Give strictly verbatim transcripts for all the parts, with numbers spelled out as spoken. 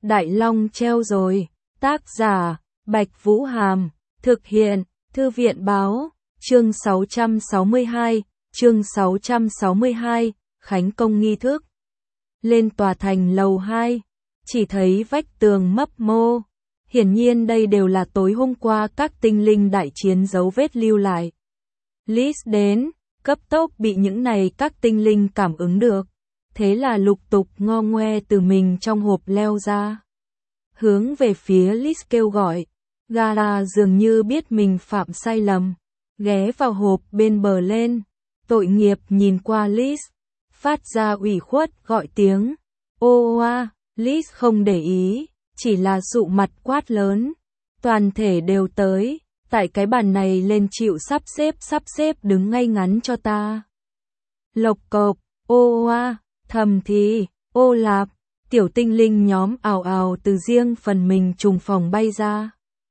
Đại Long treo rồi. Tác giả, Bạch Vũ Hàm. Thực hiện, Thư viện Báo. Chương sáu trăm sáu mươi hai. Chương sáu trăm sáu mươi hai. Khánh công nghi thức. Lên tòa thành lầu hai. Chỉ thấy vách tường mấp mô. Hiển nhiên đây đều là tối hôm qua các tinh linh đại chiến dấu vết lưu lại. Liz đến, cấp tốc bị những này các tinh linh cảm ứng được. Thế là lục tục ngo ngoe từ mình trong hộp leo ra. Hướng về phía Liz kêu gọi. Gala dường như biết mình phạm sai lầm. Ghé vào hộp bên bờ lên. Tội nghiệp nhìn qua Liz. Phát ra ủy khuất gọi tiếng. Ô oa, Liz không để ý. Chỉ là sụ mặt quát lớn. Toàn thể đều tới. Tại cái bàn này lên chịu sắp xếp sắp xếp đứng ngay ngắn cho ta. Lộc cộc, ô oa, thầm thì, ô lạp. Tiểu tinh linh nhóm ào ào từ riêng phần mình trùng phòng bay ra.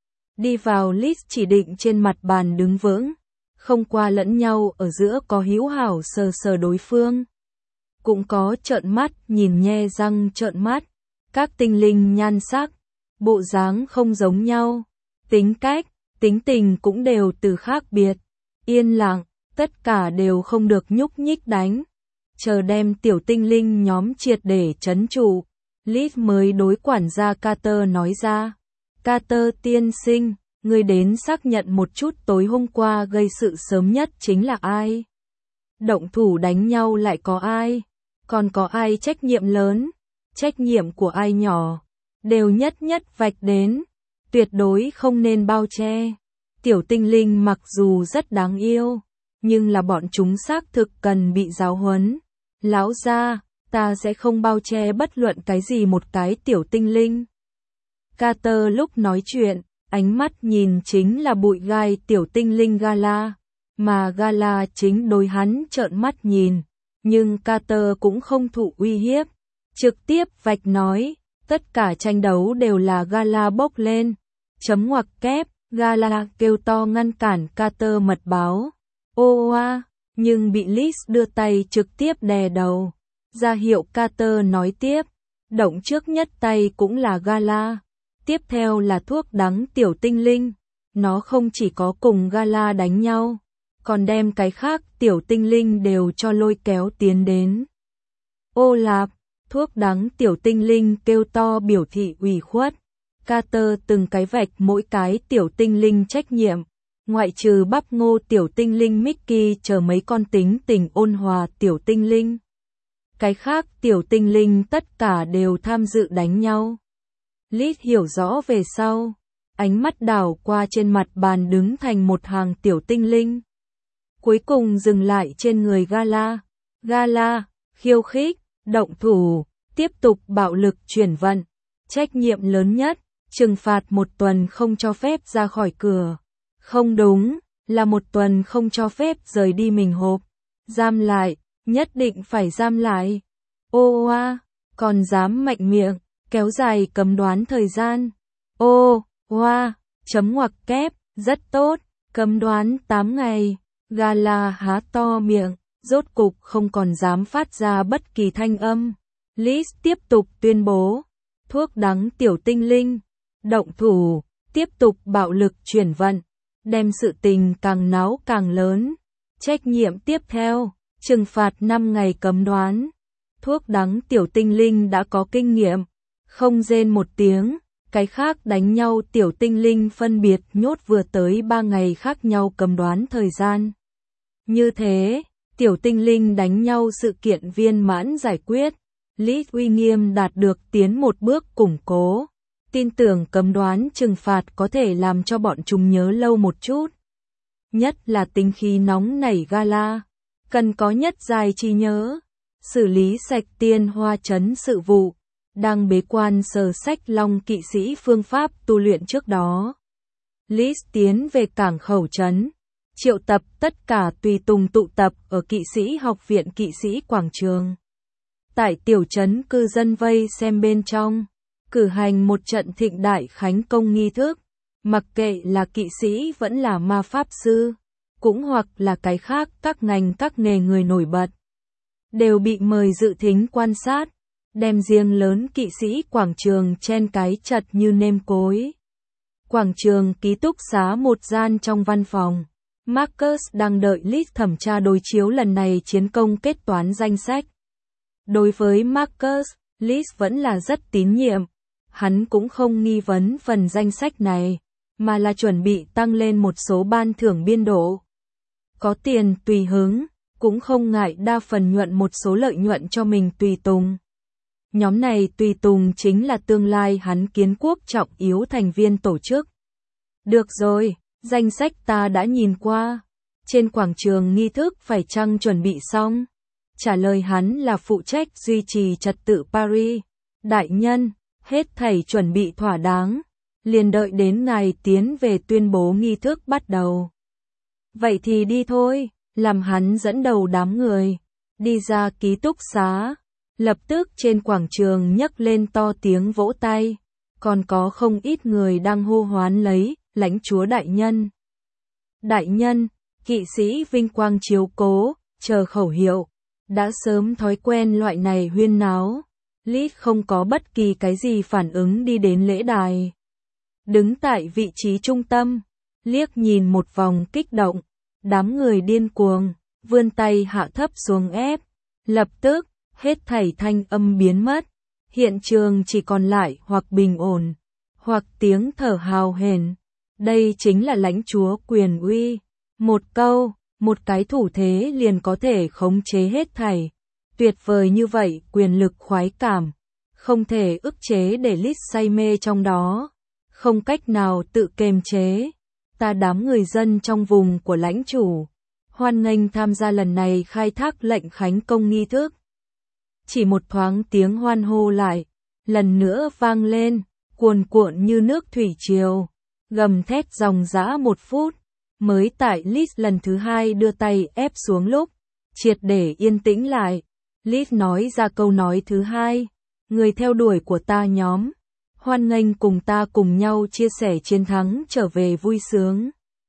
Đi vào list chỉ định trên mặt bàn đứng vững. Không qua lẫn nhau ở giữa có hữu hảo sờ sờ đối phương. Cũng có trợn mắt nhìn nhe răng trợn mắt. Các tinh linh nhan sắc, bộ dáng không giống nhau. Tính cách, tính tình cũng đều từ khác biệt. Yên lặng, tất cả đều không được nhúc nhích đánh. Chờ đem tiểu tinh linh nhóm triệt để trấn trụ. Liz mới đối quản gia Carter nói ra. Carter tiên sinh, người đến xác nhận một chút tối hôm qua gây sự sớm nhất chính là ai? Động thủ đánh nhau lại có ai? Còn có ai trách nhiệm lớn? Trách nhiệm của ai nhỏ? Đều nhất nhất vạch đến. Tuyệt đối không nên bao che. Tiểu tinh linh mặc dù rất đáng yêu, nhưng là bọn chúng xác thực cần bị giáo huấn. Lão gia, ta sẽ không bao che bất luận cái gì một cái tiểu tinh linh. Carter lúc nói chuyện, ánh mắt nhìn chính là bụi gai tiểu tinh linh Gala, mà Gala chính đối hắn trợn mắt nhìn, nhưng Carter cũng không thụ uy hiếp, trực tiếp vạch nói, tất cả tranh đấu đều là Gala bốc lên, chấm ngoặc kép, Gala kêu to ngăn cản Carter mật báo, ô oa, nhưng bị Liz đưa tay trực tiếp đè đầu. Ra hiệu Carter nói tiếp, động trước nhất tay cũng là Gala, tiếp theo là thuốc đắng tiểu tinh linh, nó không chỉ có cùng Gala đánh nhau, còn đem cái khác tiểu tinh linh đều cho lôi kéo tiến đến. Ô lạp, thuốc đắng tiểu tinh linh kêu to biểu thị ủy khuất, Carter từng cái vạch mỗi cái tiểu tinh linh trách nhiệm, ngoại trừ bắp ngô tiểu tinh linh Mickey chờ mấy con tính tình ôn hòa tiểu tinh linh. Cái khác tiểu tinh linh tất cả đều tham dự đánh nhau. Liz hiểu rõ về sau, ánh mắt đảo qua trên mặt bàn đứng thành một hàng tiểu tinh linh. Cuối cùng dừng lại trên người Gala. Gala, khiêu khích, động thủ, tiếp tục bạo lực chuyển vận. Trách nhiệm lớn nhất, trừng phạt một tuần không cho phép ra khỏi cửa. Không đúng, là một tuần không cho phép rời đi mình hộp. Giam lại. Nhất định phải giam lại. Ô oa, còn dám mạnh miệng, kéo dài cấm đoán thời gian. Ô, oa, chấm ngoặc kép, rất tốt, cấm đoán tám ngày. Gala há to miệng, rốt cục không còn dám phát ra bất kỳ thanh âm. Liz tiếp tục tuyên bố, thuốc đắng tiểu tinh linh, động thủ, tiếp tục bạo lực chuyển vận, đem sự tình càng náo càng lớn. Trách nhiệm tiếp theo. Trừng phạt năm ngày cấm đoán. Thuốc đắng tiểu tinh linh đã có kinh nghiệm. Không rên một tiếng. Cái khác đánh nhau tiểu tinh linh phân biệt nhốt vừa tới ba ngày khác nhau cấm đoán thời gian. Như thế, tiểu tinh linh đánh nhau sự kiện viên mãn giải quyết. Liz uy nghiêm đạt được tiến một bước củng cố. Tin tưởng cấm đoán trừng phạt có thể làm cho bọn chúng nhớ lâu một chút. Nhất là tính khí nóng nảy Gala. Cần có nhất dài trí nhớ, xử lý sạch tiên hoa trấn sự vụ, đang bế quan sờ sách long kỵ sĩ phương pháp tu luyện trước đó. Liz tiến về cảng khẩu trấn, triệu tập tất cả tùy tùng tụ tập ở kỵ sĩ học viện kỵ sĩ quảng trường. Tại tiểu trấn cư dân vây xem bên trong, cử hành một trận thịnh đại khánh công nghi thức, mặc kệ là kỵ sĩ vẫn là ma pháp sư. Cũng hoặc là cái khác các ngành các nghề người nổi bật, đều bị mời dự thính quan sát. đem riêng lớn kỵ sĩ quảng trường chen cái chật như nêm cối. Quảng trường ký túc xá một gian trong văn phòng. Marcus đang đợi Liz thẩm tra đối chiếu lần này chiến công kết toán danh sách. Đối với Marcus, Liz vẫn là rất tín nhiệm. Hắn cũng không nghi vấn phần danh sách này, mà là chuẩn bị tăng lên một số ban thưởng biên độ. Có tiền tùy hứng, cũng không ngại đa phần nhuận một số lợi nhuận cho mình tùy tùng. Nhóm này tùy tùng chính là tương lai hắn kiến quốc trọng yếu thành viên tổ chức. Được rồi, danh sách ta đã nhìn qua. Trên quảng trường nghi thức phải chăng chuẩn bị xong? Trả lời hắn là phụ trách duy trì trật tự Paris. Đại nhân, hết thảy chuẩn bị thỏa đáng. Liền đợi đến ngài tiến về tuyên bố nghi thức bắt đầu. Vậy thì đi thôi, làm hắn dẫn đầu đám người. Đi ra ký túc xá. Lập tức trên quảng trường nhấc lên to tiếng vỗ tay. Còn có không ít người đang hô hoán lấy, lãnh chúa đại nhân. Đại nhân, kỵ sĩ vinh quang chiếu cố, chờ khẩu hiệu. Đã sớm thói quen loại này huyên náo. Liz không có bất kỳ cái gì phản ứng đi đến lễ đài. Đứng tại vị trí trung tâm, liếc nhìn một vòng kích động. Đám người điên cuồng, vươn tay hạ thấp xuống ép. Lập tức, hết thảy thanh âm biến mất. Hiện trường chỉ còn lại hoặc bình ổn, hoặc tiếng thở hào hển. Đây chính là lãnh chúa quyền uy. Một câu, một cái thủ thế liền có thể khống chế hết thảy. Tuyệt vời như vậy, quyền lực khoái cảm. Không thể ức chế để Liz say mê trong đó. Không cách nào tự kiềm chế. Ta đám người dân trong vùng của lãnh chủ. Hoan nghênh tham gia lần này khai thác lệnh khánh công nghi thức. Chỉ một thoáng tiếng hoan hô lại. Lần nữa vang lên, cuồn cuộn như nước thủy triều. Gầm thét dòng dã một phút. Mới tại Liz lần thứ hai đưa tay ép xuống lúc. Triệt để yên tĩnh lại. Liz nói ra câu nói thứ hai. Người theo đuổi của ta nhóm. Hoan nghênh cùng ta cùng nhau chia sẻ chiến thắng trở về vui sướng.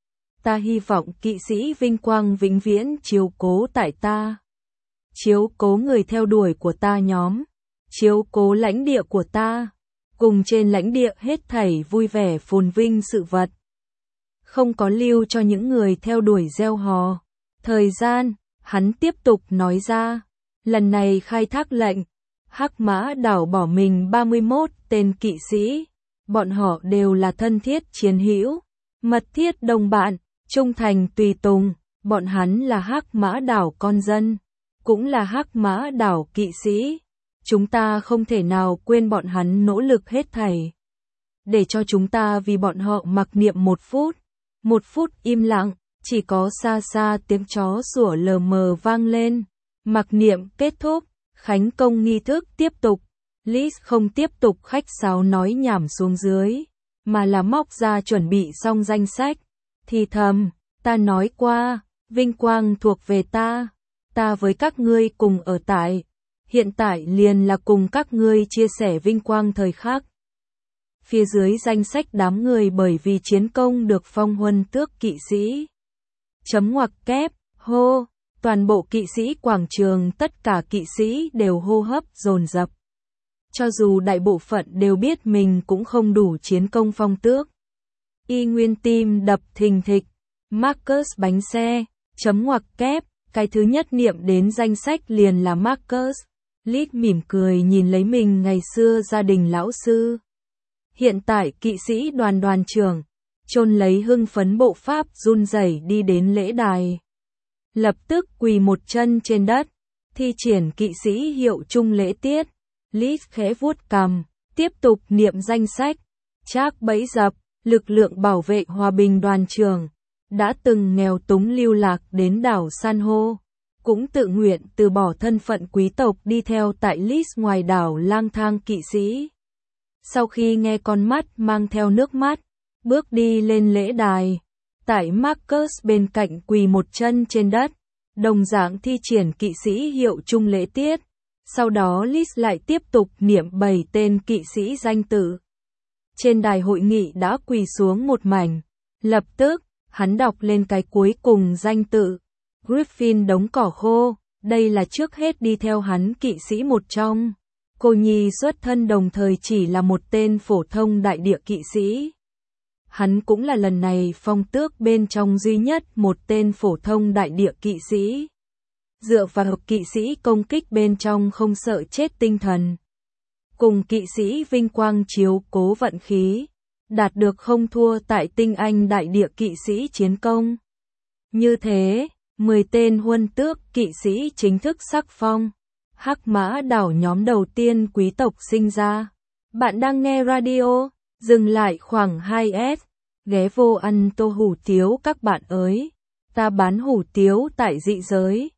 Ta hy vọng kỵ sĩ vinh quang vĩnh viễn chiếu cố tại ta. Chiếu cố người theo đuổi của ta nhóm. Chiếu cố lãnh địa của ta. Cùng trên lãnh địa hết thảy vui vẻ phồn vinh sự vật. Không có lưu cho những người theo đuổi gieo hò. Thời gian, hắn tiếp tục nói ra. Lần này khai thác lệnh. Hắc Mã đảo bỏ mình ba mươi mốt tên kỵ sĩ. Bọn họ đều là thân thiết chiến hữu. Mật thiết đồng bạn, trung thành tùy tùng. Bọn hắn là Hắc Mã đảo con dân. Cũng là Hắc Mã đảo kỵ sĩ. Chúng ta không thể nào quên bọn hắn nỗ lực hết thảy. Để cho chúng ta vì bọn họ mặc niệm một phút. Một phút im lặng, chỉ có xa xa tiếng chó sủa lờ mờ vang lên. Mặc niệm kết thúc, khánh công nghi thức tiếp tục. Liz không tiếp tục khách sáo nói nhảm xuống dưới, mà là móc ra chuẩn bị xong danh sách. Thì thầm, ta nói qua, vinh quang thuộc về ta. Ta với các ngươi cùng ở tại. Hiện tại liền là cùng các ngươi chia sẻ vinh quang thời khắc. Phía dưới danh sách đám người bởi vì chiến công được phong huân tước kỵ sĩ. Chấm ngoặc kép, hô, toàn bộ kỵ sĩ quảng trường tất cả kỵ sĩ đều hô hấp dồn dập. Cho dù đại bộ phận đều biết mình cũng không đủ chiến công phong tước. Y nguyên tim đập thình thịch, Marcus bánh xe, chấm ngoặc kép, cái thứ nhất niệm đến danh sách liền là Marcus. Liz mỉm cười nhìn lấy mình ngày xưa gia đình lão sư. Hiện tại kỵ sĩ đoàn đoàn trưởng, chôn lấy hưng phấn bộ pháp run rẩy đi đến lễ đài. Lập tức quỳ một chân trên đất, thi triển kỵ sĩ hiệu chung lễ tiết. Liz khẽ vuốt cằm, tiếp tục niệm danh sách. Trác bẫy dập, lực lượng bảo vệ hòa bình đoàn trưởng, đã từng nghèo túng lưu lạc đến đảo San hô. Cũng tự nguyện từ bỏ thân phận quý tộc đi theo tại Liz ngoài đảo lang thang kỵ sĩ. Sau khi nghe con mắt mang theo nước mắt, bước đi lên lễ đài. Tại Marcus bên cạnh quỳ một chân trên đất, đồng dạng thi triển kỵ sĩ hiệu chung lễ tiết. Sau đó Liz lại tiếp tục niệm bảy tên kỵ sĩ danh tự. Trên đài hội nghị đã quỳ xuống một mảnh. Lập tức, hắn đọc lên cái cuối cùng danh tự. Griffin đống cỏ khô, đây là trước hết đi theo hắn kỵ sĩ một trong. Cô Nhi xuất thân đồng thời chỉ là một tên phổ thông đại địa kỵ sĩ. Hắn cũng là lần này phong tước bên trong duy nhất một tên phổ thông đại địa kỵ sĩ. Dựa vào kỵ sĩ công kích bên trong không sợ chết tinh thần. Cùng kỵ sĩ vinh quang chiếu cố vận khí. Đạt được không thua tại tinh anh đại địa kỵ sĩ chiến công. Như thế, mười tên huân tước kỵ sĩ chính thức sắc phong. Hắc Mã đảo nhóm đầu tiên quý tộc sinh ra. Bạn đang nghe radio, dừng lại khoảng hai S, ghé vô ăn tô hủ tiếu các bạn ơi. Ta bán hủ tiếu tại dị giới.